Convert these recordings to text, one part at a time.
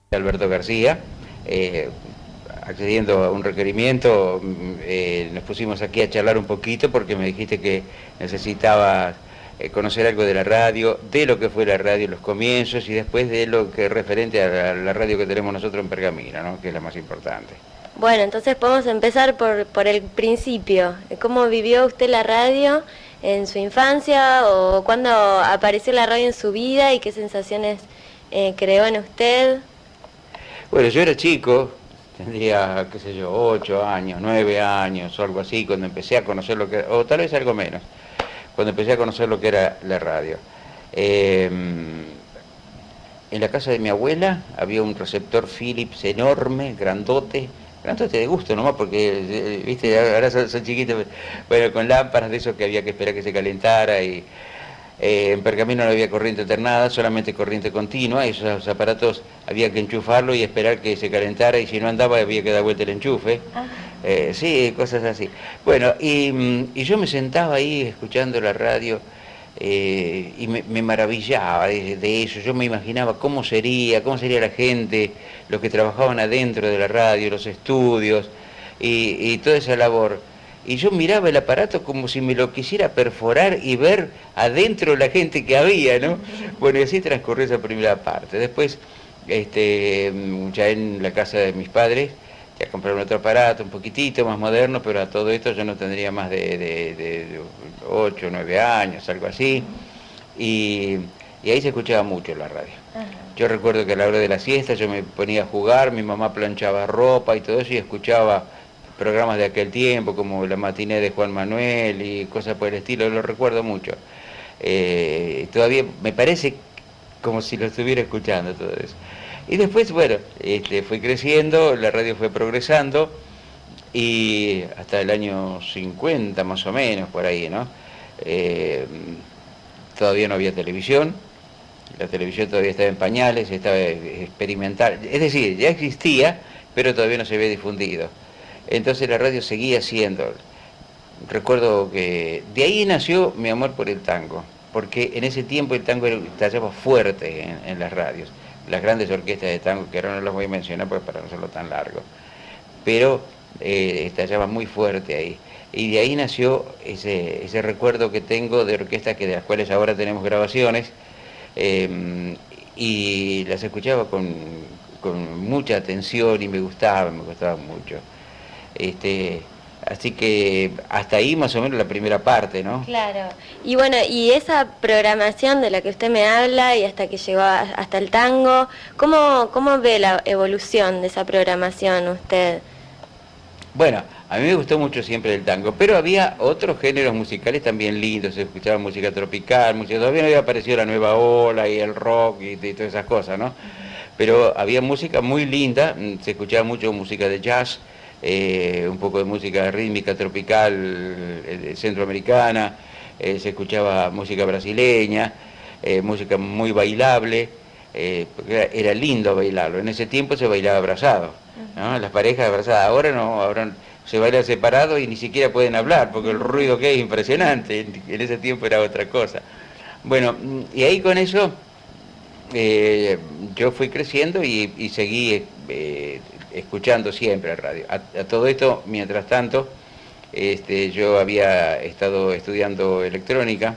Alberto García, accediendo a un requerimiento, nos pusimos aquí a charlar un poquito porque me dijiste que necesitaba conocer algo de la radio, de lo que fue la radio en los comienzos y después de lo que es referente a la radio que tenemos nosotros en Pergamino, ¿no? Que es la más importante. Bueno, entonces podemos empezar por el principio. ¿Cómo vivió usted la radio en su infancia o cuándo apareció la radio en su vida y qué sensaciones creó en usted? Bueno, yo era chico, tendría, qué sé yo, 8 años, 9 años o algo así, cuando empecé a conocer lo que era, o tal vez algo menos, cuando empecé a conocer lo que era la radio. En la casa de mi abuela había un receptor Philips enorme, grandote de gusto nomás, porque, viste, ahora son chiquitos, bueno, con lámparas de esos que había que esperar que se calentara y en Pergamino no había corriente alternada, solamente corriente continua, y esos aparatos había que enchufarlo y esperar que se calentara y si no andaba había que dar vuelta el enchufe. Sí, cosas así. Bueno, y yo me sentaba ahí escuchando la radio y me maravillaba de eso. Yo me imaginaba cómo sería la gente, los que trabajaban adentro de la radio, los estudios y toda esa labor. Y yo miraba el aparato como si me lo quisiera perforar y ver adentro la gente que había, ¿no? Bueno, y así transcurrió esa primera parte. Después, ya en la casa de mis padres, ya compraron otro aparato, un poquitito más moderno, pero a todo esto yo no tendría más de 8 o 9 años, algo así. Y ahí se escuchaba mucho la radio. Yo recuerdo que a la hora de la siesta yo me ponía a jugar, mi mamá planchaba ropa y todo eso y escuchaba programas de aquel tiempo, como la matiné de Juan Manuel y cosas por el estilo, lo recuerdo mucho. Todavía me parece como si lo estuviera escuchando todo eso. Y después, bueno, fui creciendo, la radio fue progresando y hasta el año 50 más o menos, por ahí, ¿no? Todavía no había televisión, la televisión todavía estaba en pañales, estaba experimental, es decir, ya existía, pero todavía no se había difundido. Entonces la radio seguía siendo. Recuerdo que de ahí nació mi amor por el tango, porque en ese tiempo el tango estallaba fuerte en las radios. Las grandes orquestas de tango, que ahora no las voy a mencionar pues para no hacerlo tan largo, pero estallaba muy fuerte ahí. Y de ahí nació ese recuerdo que tengo de orquestas de las cuales ahora tenemos grabaciones, y las escuchaba con mucha atención y me gustaba mucho. Así que hasta ahí más o menos la primera parte, ¿no? Claro. Y bueno, y esa programación de la que usted me habla y hasta que llegó hasta el tango, ¿cómo ve la evolución de esa programación usted? Bueno, a mí me gustó mucho siempre el tango, pero había otros géneros musicales también lindos, se escuchaba música tropical, todavía no había aparecido la nueva ola y el rock y todas esas cosas, ¿no? Pero había música muy linda, se escuchaba mucho música de jazz, un poco de música rítmica tropical centroamericana, se escuchaba música brasileña, música muy bailable, porque era lindo bailarlo. En ese tiempo se bailaba abrazado, ¿no? Las parejas abrazadas. Ahora no, ahora se baila separado y ni siquiera pueden hablar porque el ruido que es impresionante. En ese tiempo era otra cosa. Bueno, y ahí con eso yo fui creciendo y seguí escuchando siempre la radio. A todo esto, mientras tanto, yo había estado estudiando electrónica,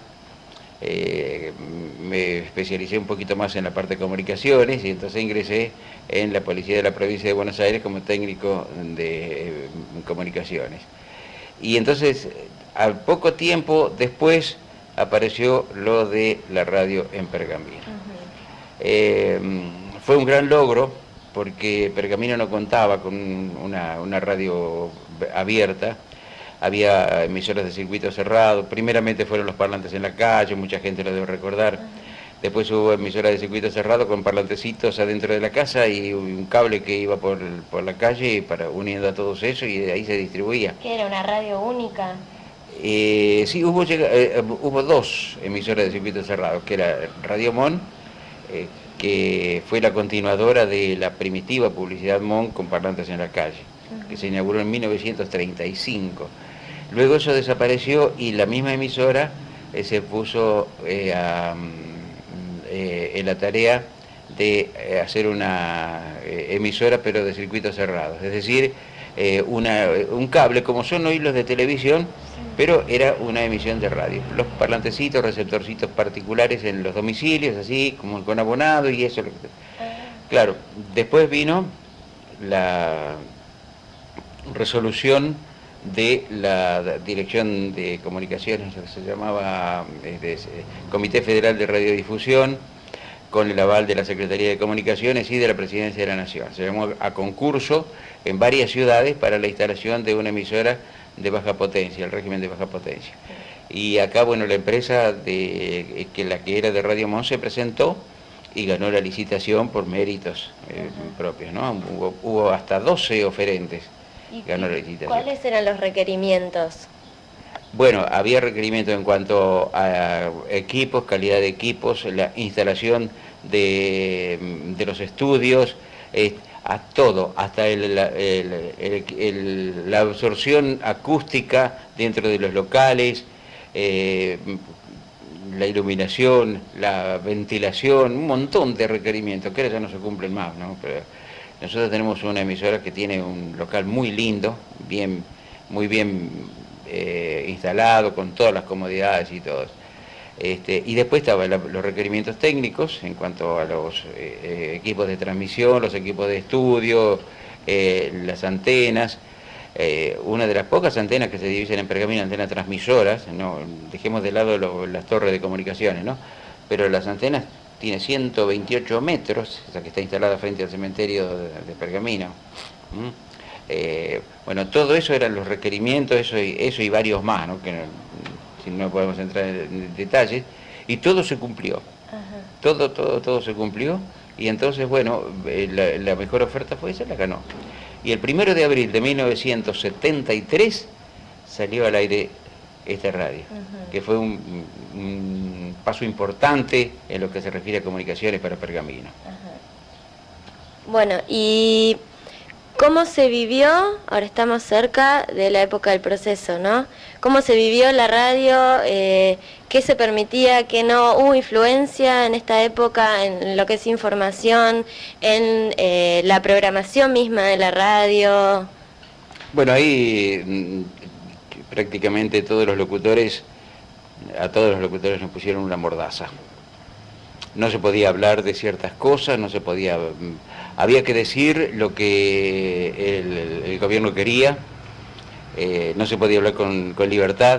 me especialicé un poquito más en la parte de comunicaciones y entonces ingresé en la Policía de la Provincia de Buenos Aires como técnico de comunicaciones. Y entonces, al poco tiempo después, apareció lo de la radio en Pergamino. Fue un gran logro porque Pergamino no contaba con una radio abierta, había emisoras de circuito cerrado, primeramente fueron los parlantes en la calle, mucha gente lo debe recordar, después hubo emisoras de circuito cerrado con parlantecitos adentro de la casa y un cable que iba por la calle uniendo a todos eso y de ahí se distribuía. ¿Qué era, una radio única? Sí, hubo dos emisoras de circuito cerrado, que era Radio Mon, que fue la continuadora de la primitiva publicidad Mon con parlantes en la calle, que se inauguró en 1935. Luego eso desapareció y la misma emisora se puso en la tarea de hacer una emisora pero de circuitos cerrados, es decir, un cable como son hoy los de televisión, pero era una emisión de radio. Los parlantecitos, receptorcitos particulares en los domicilios, así como con abonado y eso. Claro, después vino la resolución de la Dirección de Comunicaciones, que se llamaba Comité Federal de Radiodifusión, con el aval de la Secretaría de Comunicaciones y de la Presidencia de la Nación. Se llamó a concurso en varias ciudades para la instalación de una emisora de baja potencia, el régimen de baja potencia. Y acá, bueno, la empresa la que era de Radio Montt se presentó y ganó la licitación por méritos propios, ¿no? Hubo hasta 12 oferentes. Ganó la licitación. ¿Cuáles eran los requerimientos? Bueno, había requerimientos en cuanto a equipos, calidad de equipos, la instalación de los estudios, a todo, hasta la absorción acústica dentro de los locales, la iluminación, la ventilación, un montón de requerimientos que ahora ya no se cumplen más, ¿no? Pero nosotros tenemos una emisora que tiene un local muy lindo, muy bien instalado, con todas las comodidades y todo. Y después estaban los requerimientos técnicos en cuanto a los equipos de transmisión, los equipos de estudio, las antenas. Una de las pocas antenas que se dividen en Pergamino, antenas transmisoras, no dejemos de lado las torres de comunicaciones, ¿no? Pero las antenas tiene 128 metros, esa que está instalada frente al cementerio de Pergamino. Bueno, todo eso eran los requerimientos, eso y varios más, ¿no? Que si no podemos entrar en detalles, y todo se cumplió. Todo se cumplió, y entonces, bueno, la mejor oferta fue esa, la ganó. Y el 1 de abril de 1973 salió al aire esta radio, que fue un paso importante en lo que se refiere a comunicaciones para Pergamino. Bueno, y ¿cómo se vivió? Ahora estamos cerca de la época del proceso, ¿no? ¿Cómo se vivió la radio? ¿Qué se permitía? ¿Qué no? ¿Hubo influencia en esta época en lo que es información, en la programación misma de la radio? Bueno, ahí prácticamente a todos los locutores nos pusieron una mordaza. No se podía hablar de ciertas cosas, había que decir lo que el gobierno quería, no se podía hablar con libertad,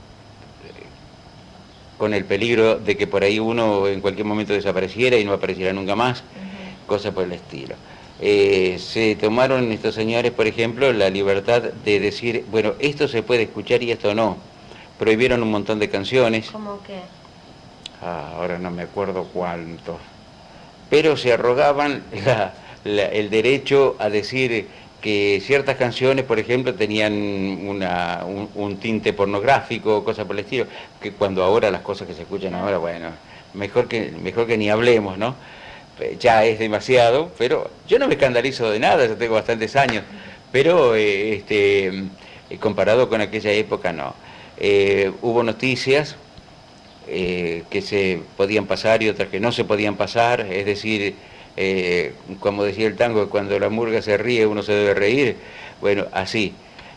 con el peligro de que por ahí uno en cualquier momento desapareciera y no apareciera nunca más, cosas por el estilo. Se tomaron estos señores, por ejemplo, la libertad de decir, bueno, esto se puede escuchar y esto no. Prohibieron un montón de canciones. ¿Cómo qué? Ahora no me acuerdo cuántos. Pero se arrogaban el derecho a decir que ciertas canciones, por ejemplo, tenían un tinte pornográfico, cosas por el estilo, que cuando ahora las cosas que se escuchan ahora, bueno, mejor que ni hablemos, ¿no? Ya es demasiado, pero yo no me escandalizo de nada, yo tengo bastantes años, pero comparado con aquella época no. Hubo noticias que se podían pasar y otras que no se podían pasar, es decir, como decía el tango, cuando la murga se ríe uno se debe reír, bueno, así.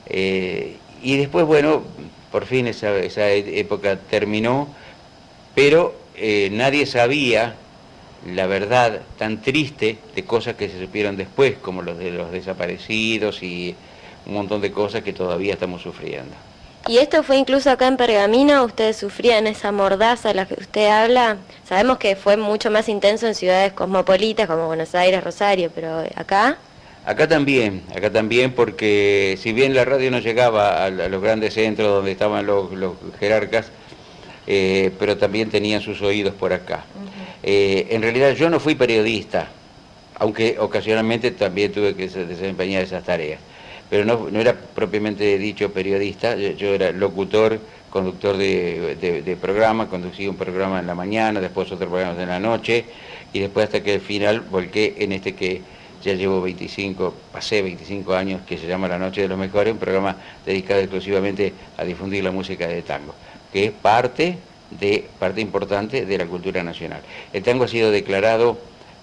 Y después, bueno, por fin esa época terminó, pero nadie sabía la verdad tan triste de cosas que se supieron después, como los de los desaparecidos y un montón de cosas que todavía estamos sufriendo. ¿Y esto fue incluso acá en Pergamino? ¿Ustedes sufrían esa mordaza de la que usted habla? Sabemos que fue mucho más intenso en ciudades cosmopolitas como Buenos Aires, Rosario, pero ¿acá? Acá también, porque si bien la radio no llegaba a los grandes centros donde estaban los jerarcas, pero también tenían sus oídos por acá. En realidad yo no fui periodista, aunque ocasionalmente también tuve que desempeñar esas tareas, pero no era propiamente dicho periodista, yo era locutor, conductor de programa, conducía un programa en la mañana, después otros programas en la noche, y después hasta que al final volqué en este que ya llevo pasé 25 años, que se llama La Noche de los Mejores, un programa dedicado exclusivamente a difundir la música de tango, que es parte importante de la cultura nacional. El tango ha sido declarado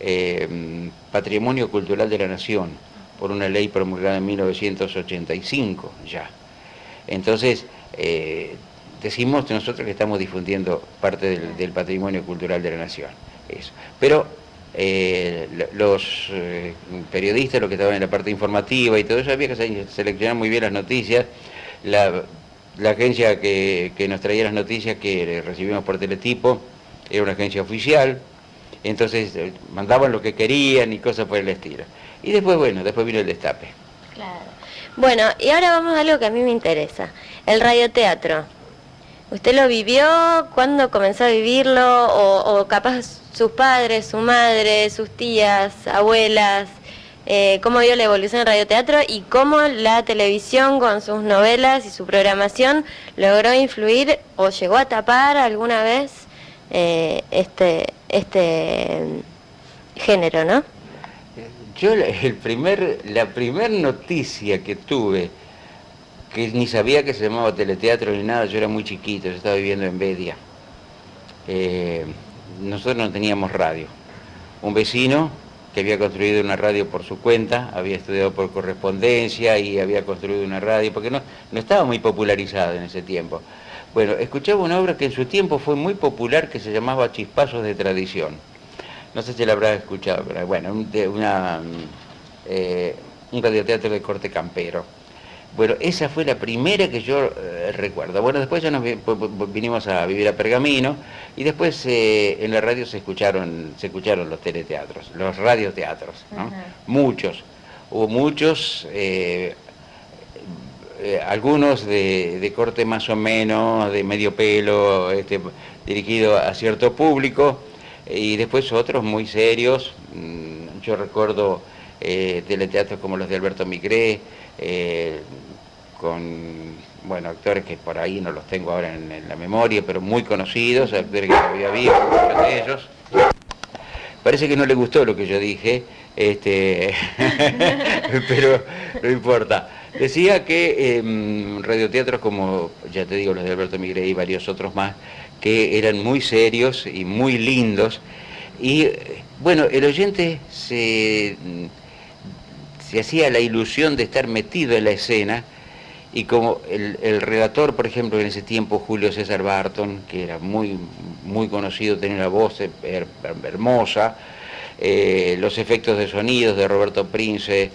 Patrimonio Cultural de la Nación, por una ley promulgada en 1985 ya. Entonces, decimos nosotros que estamos difundiendo parte del patrimonio cultural de la nación. Eso. Pero los periodistas, los que estaban en la parte informativa y todo eso, había que seleccionar muy bien las noticias. La agencia que nos traía las noticias que recibimos por Teletipo era una agencia oficial, entonces mandaban lo que querían y cosas por el estilo. Y después, bueno, después vino el destape. Claro. Bueno, y ahora vamos a algo que a mí me interesa, el radioteatro. ¿Usted lo vivió? ¿Cuándo comenzó a vivirlo? ¿O capaz sus padres, su madre, sus tías, abuelas? ¿Cómo vio la evolución del radioteatro y cómo la televisión con sus novelas y su programación logró influir o llegó a tapar alguna vez este género, ¿no? Yo la primer noticia que tuve, que ni sabía que se llamaba teleteatro ni nada, yo era muy chiquito, yo estaba viviendo en Bedia. Nosotros no teníamos radio. Un vecino que había construido una radio por su cuenta, había estudiado por correspondencia y había construido una radio, porque no estaba muy popularizada en ese tiempo. Bueno, escuchaba una obra que en su tiempo fue muy popular, que se llamaba Chispazos de Tradición. No sé si la habrás escuchado, pero bueno, un radioteatro de corte campero. Bueno, esa fue la primera que yo recuerdo. Bueno, después ya nos vinimos a vivir a Pergamino y después en la radio se escucharon los teleteatros, los radioteatros, ¿no? Uh-huh. Muchos, hubo muchos, algunos de corte más o menos, de medio pelo, dirigido a cierto público, y después otros muy serios. Yo recuerdo teleteatros como los de Alberto Migré, con actores que por ahí no los tengo ahora en la memoria, pero muy conocidos, actores que había visto, muchos de ellos. Parece que no le gustó lo que yo dije, pero no importa. Decía que radioteatros como, ya te digo, los de Alberto Migré y varios otros más, que eran muy serios y muy lindos, y bueno, el oyente se hacía la ilusión de estar metido en la escena, y como el redactor, por ejemplo, en ese tiempo, Julio César Barton, que era muy, muy conocido, tenía una voz hermosa, los efectos de sonidos de Roberto Prince,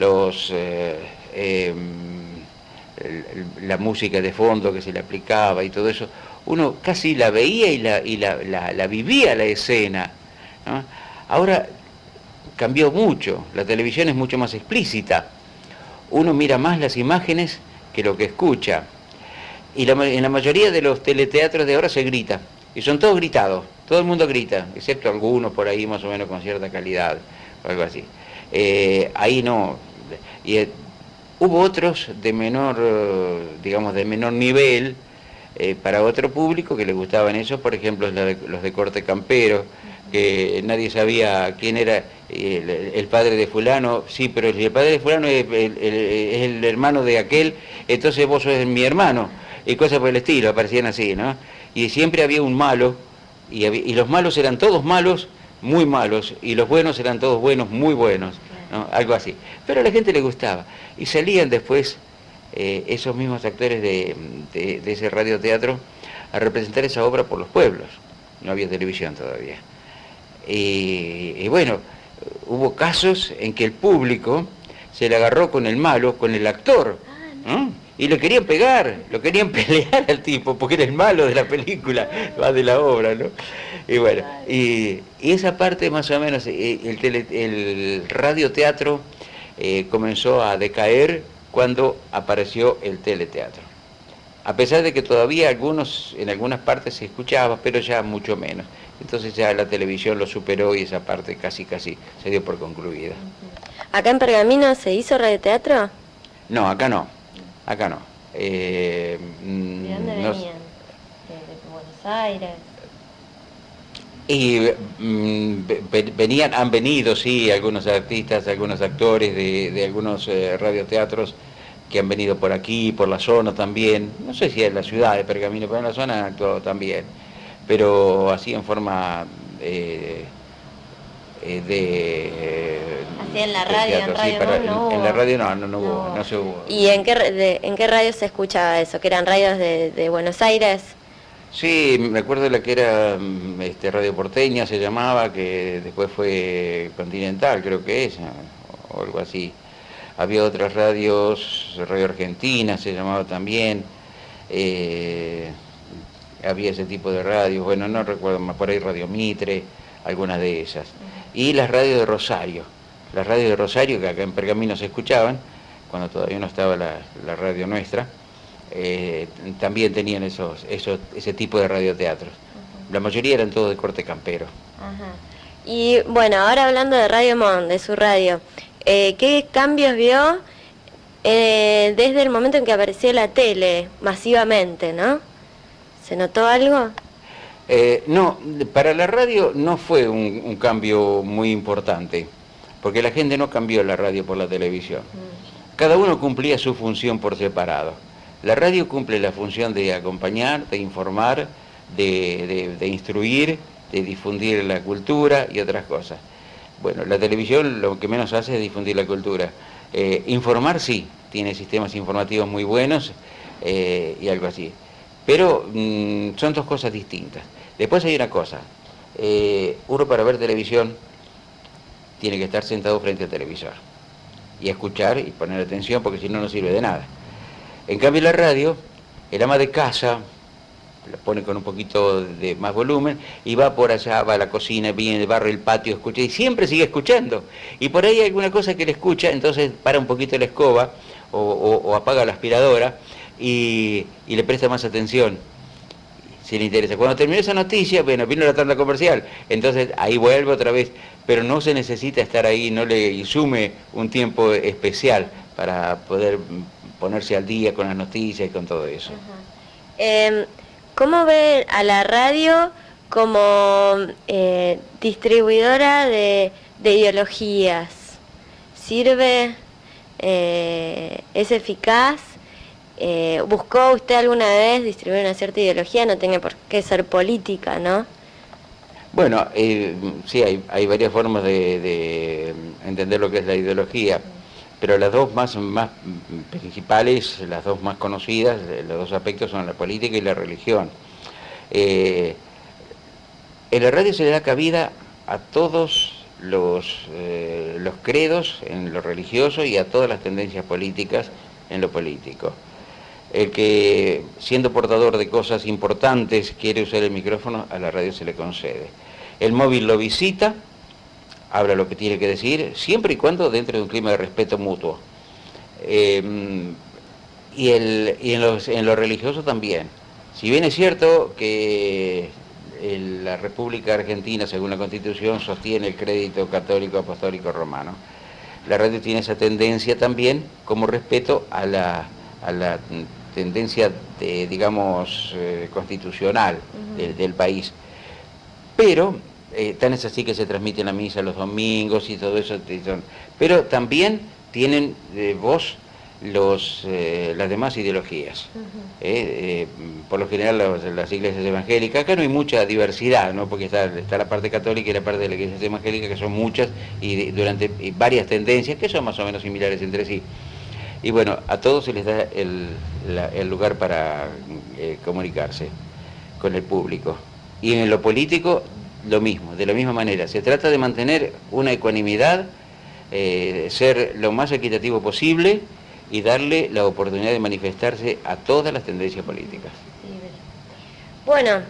la música de fondo que se le aplicaba y todo eso, uno casi la veía y la vivía la escena, ¿no? Ahora cambió mucho, la televisión es mucho más explícita, uno mira más las imágenes que lo que escucha, y en la mayoría de los teleteatros de ahora se grita, y son todos gritados, todo el mundo grita, excepto algunos por ahí más o menos con cierta calidad, o algo así. Ahí no, y hubo otros de menor, digamos, de menor nivel, para otro público que le gustaban esos, por ejemplo, los de corte campero, que nadie sabía quién era el padre de fulano, sí, pero el padre de fulano es el hermano de aquel, entonces vos sos mi hermano, y cosas por el estilo, aparecían así, ¿no? Y siempre había un malo, y los malos eran todos malos, muy malos, y los buenos eran todos buenos, muy buenos, ¿no? Algo así. Pero a la gente le gustaba, y salían después esos mismos actores de ese radioteatro a representar esa obra por los pueblos, no había televisión todavía. Y bueno, hubo casos en que el público se le agarró con el malo, con el actor, ¿no? Y lo querían pegar, lo querían pelear al tipo, porque era el malo de la película, más de la obra, ¿no? Y bueno, y esa parte más o menos, el radioteatro comenzó a decaer cuando apareció el teleteatro. A pesar de que todavía en algunas partes se escuchaba, pero ya mucho menos. Entonces ya la televisión lo superó y esa parte casi se dio por concluida. ¿Acá en Pergamino se hizo radioteatro? No, acá no. Acá no. ¿De dónde venían? ¿De Buenos Aires? Y han venido, sí, algunos artistas, algunos actores de algunos radioteatros que han venido por aquí, por la zona también. No sé si en la ciudad de Pergamino, pero en la zona han actuado también. Pero así en forma Así en la de radio, teatro. en Radio Sí, Monk no en hubo. la radio no hubo, no se hubo. ¿Y en qué radio se escuchaba eso? ¿Que eran radios de Buenos Aires? Sí, me acuerdo de la que era Radio Porteña, se llamaba, que después fue Continental, creo que es, o algo así. Había otras radios, Radio Argentina se llamaba también, había ese tipo de radios, bueno, no recuerdo más, por ahí Radio Mitre, algunas de esas. Y las radios de Rosario, las radios de Rosario que acá en Pergamino se escuchaban, cuando todavía no estaba la radio nuestra, también tenían ese tipo de radioteatros. La mayoría eran todos de corte campero. Ajá. Y bueno, ahora hablando de Radio Monk, de su radio, ¿qué cambios vio desde el momento en que apareció la tele masivamente, no? ¿Se notó algo? No, para la radio no fue un cambio muy importante, porque la gente no cambió la radio por la televisión. Cada uno cumplía su función por separado. La radio cumple la función de acompañar, de informar, de instruir, de difundir la cultura y otras cosas. Bueno, la televisión lo que menos hace es difundir la cultura. Informar sí, tiene sistemas informativos muy buenos y algo así. Pero son dos cosas distintas. Después hay una cosa, uno para ver televisión tiene que estar sentado frente al televisor y escuchar y poner atención, porque si no, no sirve de nada. En cambio la radio, el ama de casa la pone con un poquito de más volumen y va por allá, va a la cocina, viene, barre el patio, escucha y siempre sigue escuchando. Y por ahí hay alguna cosa que le escucha, entonces para un poquito la escoba o apaga la aspiradora y le presta más atención, si le interesa. Cuando terminó esa noticia, bueno, vino la tanda comercial, entonces ahí vuelve otra vez, pero no se necesita estar ahí, no le insume un tiempo especial para poder ponerse al día con las noticias y con todo eso. ¿Cómo ve a la radio como distribuidora de ideologías? ¿Sirve? ¿Es eficaz? ¿Buscó usted alguna vez distribuir una cierta ideología? No tiene por qué ser política, ¿no? Bueno, sí, hay varias formas de entender lo que es la ideología, pero las dos más principales, las dos más conocidas, los dos aspectos son la política y la religión. En la radio se le da cabida a todos los credos en lo religioso y a todas las tendencias políticas en lo político. El que, siendo portador de cosas importantes, quiere usar el micrófono, a la radio se le concede. El móvil lo visita, habla lo que tiene que decir, siempre y cuando dentro de un clima de respeto mutuo. Y en lo religioso también. Si bien es cierto que la República Argentina, según la Constitución, sostiene el crédito católico apostólico romano, la radio tiene esa tendencia también como respeto a la tendencia, digamos, constitucional del país. Pero tan es así que se transmite la misa los domingos y todo eso. Pero también tienen voz las demás ideologías. Por lo general las iglesias evangélicas, acá no hay mucha diversidad, ¿no? Porque está la parte católica y la parte de la iglesia evangélica, que son muchas, y durante varias tendencias que son más o menos similares entre sí. Y bueno, a todos se les da el lugar para comunicarse con el público. Y en lo político, lo mismo, de la misma manera. Se trata de mantener una ecuanimidad, ser lo más equitativo posible y darle la oportunidad de manifestarse a todas las tendencias políticas. Bueno,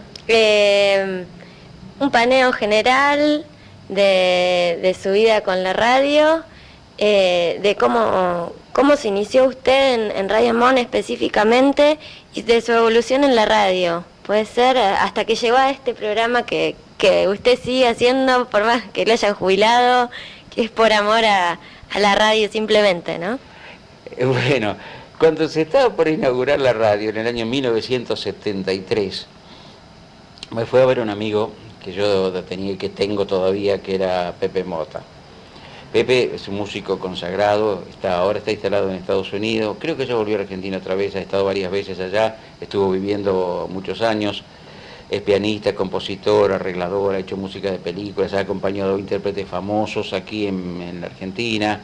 un paneo general de su vida con la radio, de cómo se inició usted en Radio Monk específicamente y de su evolución en la radio. Puede ser hasta que llegó a este programa que usted sigue haciendo, por más que lo hayan jubilado, que es por amor a la radio simplemente, ¿no? Bueno, cuando se estaba por inaugurar la radio en el año 1973, me fue a ver un amigo que yo tenía y que tengo todavía, que era Pepe Mota. Pepe es un músico consagrado, ahora está instalado en Estados Unidos, creo que ya volvió a Argentina otra vez, ha estado varias veces allá, estuvo viviendo muchos años. Es pianista, compositor, arreglador, ha hecho música de películas, ha acompañado a intérpretes famosos aquí en la Argentina.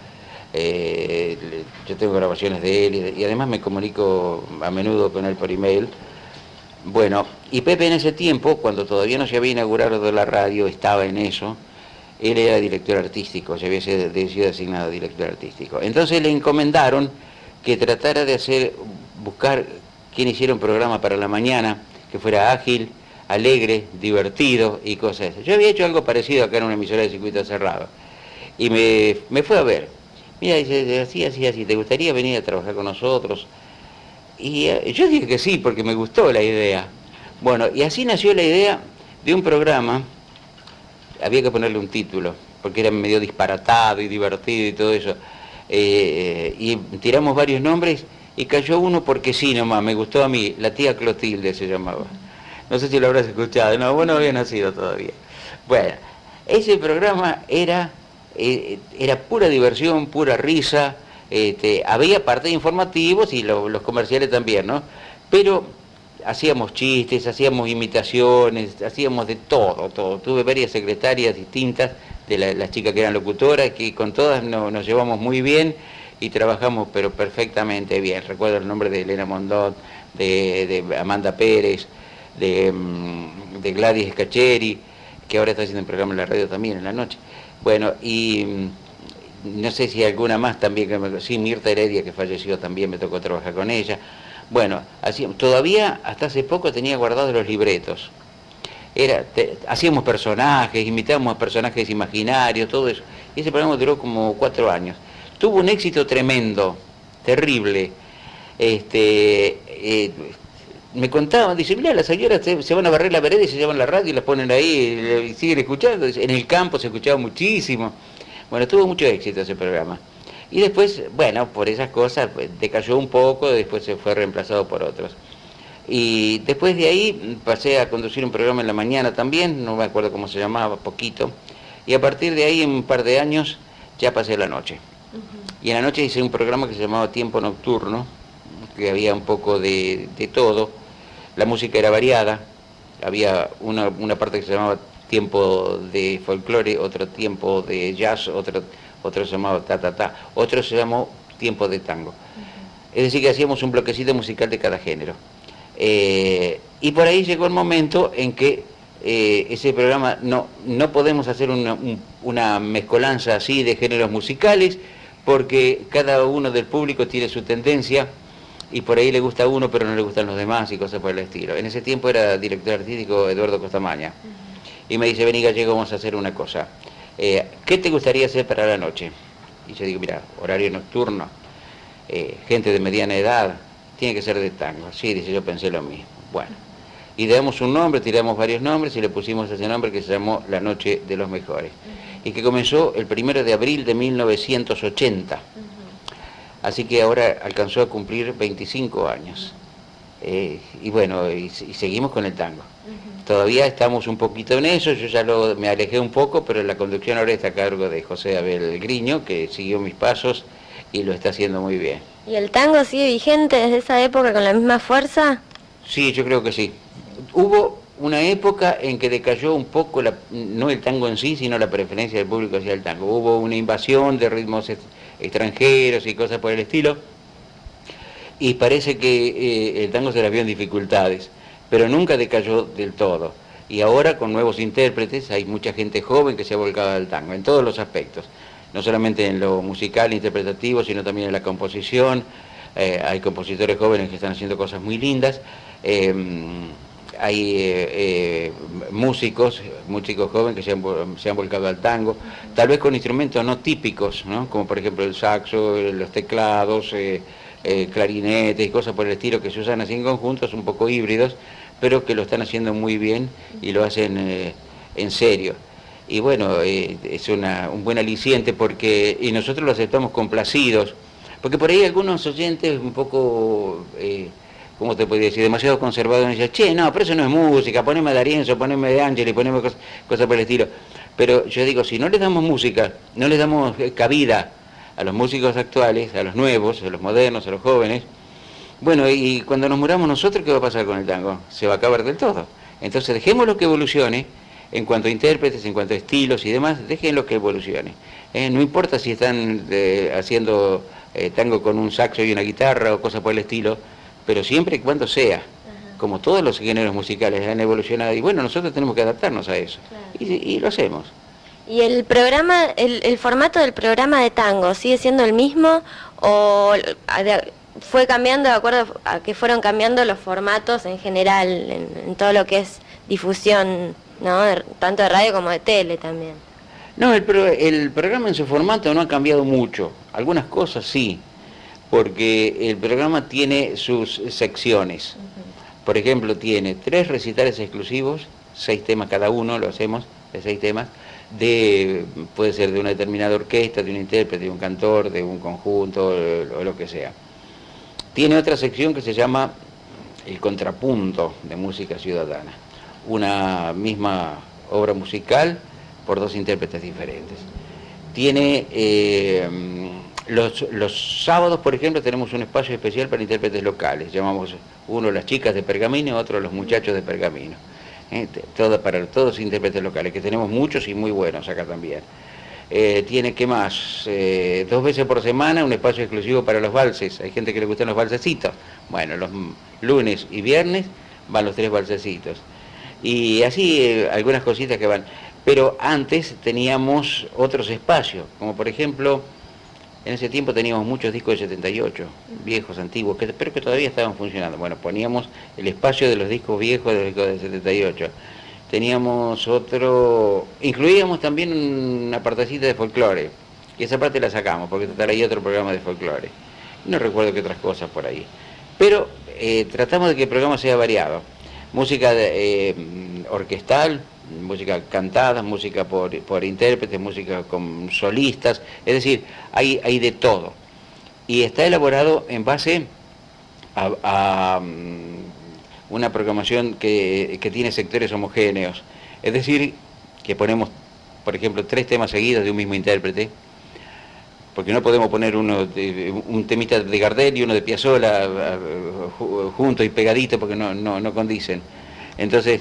Yo tengo grabaciones de él y además me comunico a menudo con él por email. Bueno, y Pepe en ese tiempo, cuando todavía no se había inaugurado la radio, estaba en eso. Él era director artístico, se había sido asignado director artístico. Entonces le encomendaron que tratara de buscar quien hiciera un programa para la mañana, que fuera ágil, alegre, divertido y cosas así. Yo había hecho algo parecido acá en una emisora de circuito cerrado. Y me fue a ver. Mira, dice, así, ¿te gustaría venir a trabajar con nosotros? Y yo dije que sí, porque me gustó la idea. Bueno, y así nació la idea de un programa. Había que ponerle un título, porque era medio disparatado y divertido y todo eso. Y tiramos varios nombres y cayó uno porque sí nomás, me gustó a mí, La Tía Clotilde se llamaba. No sé si lo habrás escuchado, no, vos no habías nacido todavía. Bueno, ese programa era pura diversión, pura risa, había partes informativos y los comerciales también, ¿no? Pero hacíamos chistes, hacíamos imitaciones, hacíamos de todo. Tuve varias secretarias distintas de las chicas que eran locutoras, que con todas nos llevamos muy bien y trabajamos pero perfectamente bien. Recuerdo el nombre de Elena Mondot, de Amanda Pérez, de Gladys Scacheri, que ahora está haciendo un programa en la radio también en la noche. Bueno, y no sé si alguna más también, sí, Mirta Heredia, que falleció también, me tocó trabajar con ella. Bueno, todavía hasta hace poco tenía guardados los libretos. Hacíamos personajes, imitábamos a personajes imaginarios, todo eso. Y ese programa duró como 4 años. Tuvo un éxito tremendo, terrible. Me contaban, dice, mira, las señoras se van a barrer la vereda y se llevan la radio y la ponen ahí y siguen escuchando. En el campo se escuchaba muchísimo. Bueno, tuvo mucho éxito ese programa. Y después, bueno, por esas cosas, pues, decayó un poco, después se fue reemplazado por otros. Y después de ahí pasé a conducir un programa en la mañana también, no me acuerdo cómo se llamaba, poquito. Y a partir de ahí, en un par de años, ya pasé a la noche. Y en la noche hice un programa que se llamaba Tiempo Nocturno, que había un poco de todo. La música era variada, había una parte que se llamaba tiempo de folclore, otro tiempo de jazz, otro se llamaba otro se llamó tiempo de tango. Es decir, que hacíamos un bloquecito musical de cada género. Y por ahí llegó el momento en que ese programa, no podemos hacer una mezcolanza así de géneros musicales, porque cada uno del público tiene su tendencia, y por ahí le gusta a uno pero no le gustan los demás y cosas por el estilo. En ese tiempo era director artístico Eduardo Costamaña. Y me dice, vení Gallego, vamos a hacer una cosa. ¿Qué te gustaría hacer para la noche? Y yo digo, mira, horario nocturno, gente de mediana edad, tiene que ser de tango. Sí, dice, yo pensé lo mismo. Bueno, y le damos un nombre, tiramos varios nombres y le pusimos ese nombre que se llamó La Noche de los Mejores. Y que comenzó el 1 de abril de 1980. Así que ahora alcanzó a cumplir 25 años. Y bueno, y seguimos con el tango. Todavía estamos un poquito en eso, yo ya me alejé un poco, pero la conducción ahora está a cargo de José Abel Griño, que siguió mis pasos y lo está haciendo muy bien. ¿Y el tango sigue vigente desde esa época con la misma fuerza? Sí, yo creo que sí. Hubo una época en que decayó un poco, no el tango en sí, sino la preferencia del público hacia el tango. Hubo una invasión de ritmos extranjeros y cosas por el estilo, y parece que el tango se las vio en dificultades, pero nunca decayó del todo. Y ahora con nuevos intérpretes hay mucha gente joven que se ha volcado al tango, en todos los aspectos, no solamente en lo musical, interpretativo, sino también en la composición. Hay compositores jóvenes que están haciendo cosas muy lindas, hay músicos jóvenes que se han volcado al tango, tal vez con instrumentos no típicos, ¿no? Como por ejemplo el saxo, los teclados, clarinetes y cosas por el estilo, que se usan así en conjuntos, un poco híbridos, pero que lo están haciendo muy bien y lo hacen en serio. Y bueno, es un buen aliciente y nosotros lo aceptamos complacidos, porque por ahí algunos oyentes un poco, ¿cómo te podría decir?, demasiado conservadores, dicen, che, no, pero eso no es música, poneme de Arienzo, poneme de Ángel y poneme cosas por el estilo. Pero yo digo, si no les damos música, no les damos cabida a los músicos actuales, a los nuevos, a los modernos, a los jóvenes, bueno, y cuando nos muramos nosotros, ¿qué va a pasar con el tango? Se va a acabar del todo. Entonces dejémoslo que evolucione en cuanto a intérpretes, en cuanto a estilos y demás, déjenlo que evolucione. No importa si están haciendo tango con un saxo y una guitarra o cosas por el estilo, pero siempre y cuando sea, como todos los géneros musicales han evolucionado, y bueno, nosotros tenemos que adaptarnos a eso, claro. Y lo hacemos. ¿Y el programa, el formato del programa de tango sigue siendo el mismo o fue cambiando de acuerdo a que fueron cambiando los formatos en general, en todo lo que es difusión, ¿no? Tanto de radio como de tele también? No, el programa en su formato no ha cambiado mucho, algunas cosas sí, porque el programa tiene sus secciones. Por ejemplo, tiene 3 recitales exclusivos, 6 temas cada uno, lo hacemos de 6 temas, puede ser de una determinada orquesta, de un intérprete, de un cantor, de un conjunto, o lo que sea. Tiene otra sección que se llama el contrapunto de música ciudadana, una misma obra musical por 2 intérpretes diferentes. Tiene los sábados, por ejemplo, tenemos un espacio especial para intérpretes locales, llamamos uno las chicas de Pergamino, otro los muchachos de Pergamino. Para todos intérpretes locales, que tenemos muchos y muy buenos acá también. Tiene, ¿qué más? 2 veces por semana un espacio exclusivo para los valses. Hay gente que le gustan los valsecitos. Bueno, los lunes y viernes van los 3 valsecitos. Y así algunas cositas que van. Pero antes teníamos otros espacios, como por ejemplo, en ese tiempo teníamos muchos discos de 78, viejos, antiguos, pero que todavía estaban funcionando. Bueno, poníamos el espacio de los discos viejos, de los discos de 78. Teníamos incluíamos también una partecita de folclore, y esa parte la sacamos, porque traía otro programa de folclore. No recuerdo qué otras cosas por ahí. Pero tratamos de que el programa sea variado. Música orquestal, música cantada, música por intérpretes, música con solistas, es decir, hay de todo. Y está elaborado en base a una programación que tiene sectores homogéneos, es decir, que ponemos, por ejemplo, 3 temas seguidos de un mismo intérprete, porque no podemos poner un temita de Gardel y uno de Piazzolla juntos y pegaditos porque no condicen. Entonces,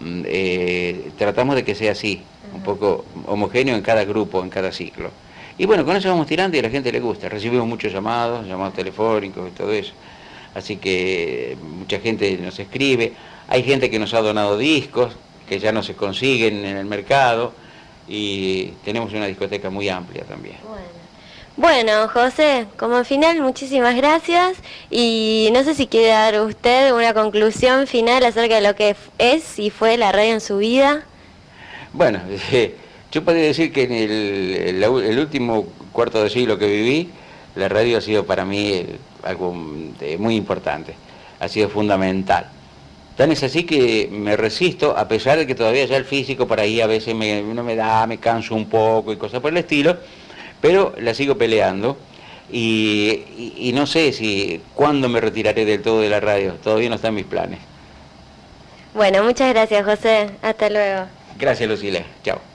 tratamos de que sea así, un poco homogéneo en cada grupo, en cada ciclo. Y bueno, con eso vamos tirando y a la gente le gusta. Recibimos muchos llamados telefónicos y todo eso. Así que mucha gente nos escribe. Hay gente que nos ha donado discos, que ya no se consiguen en el mercado. Y tenemos una discoteca muy amplia también. Bueno, José, como final, muchísimas gracias. Y no sé si quiere dar usted una conclusión final acerca de lo que es y fue la radio en su vida. Bueno, yo podría decir que en el último cuarto de siglo que viví, la radio ha sido para mí algo muy importante, ha sido fundamental. Tan es así que me resisto, a pesar de que todavía ya el físico por ahí a veces me canso un poco y cosas por el estilo, pero la sigo peleando y no sé cuándo me retiraré del todo de la radio, todavía no está en mis planes. Bueno, muchas gracias, José, hasta luego. Gracias, Lucila, chao.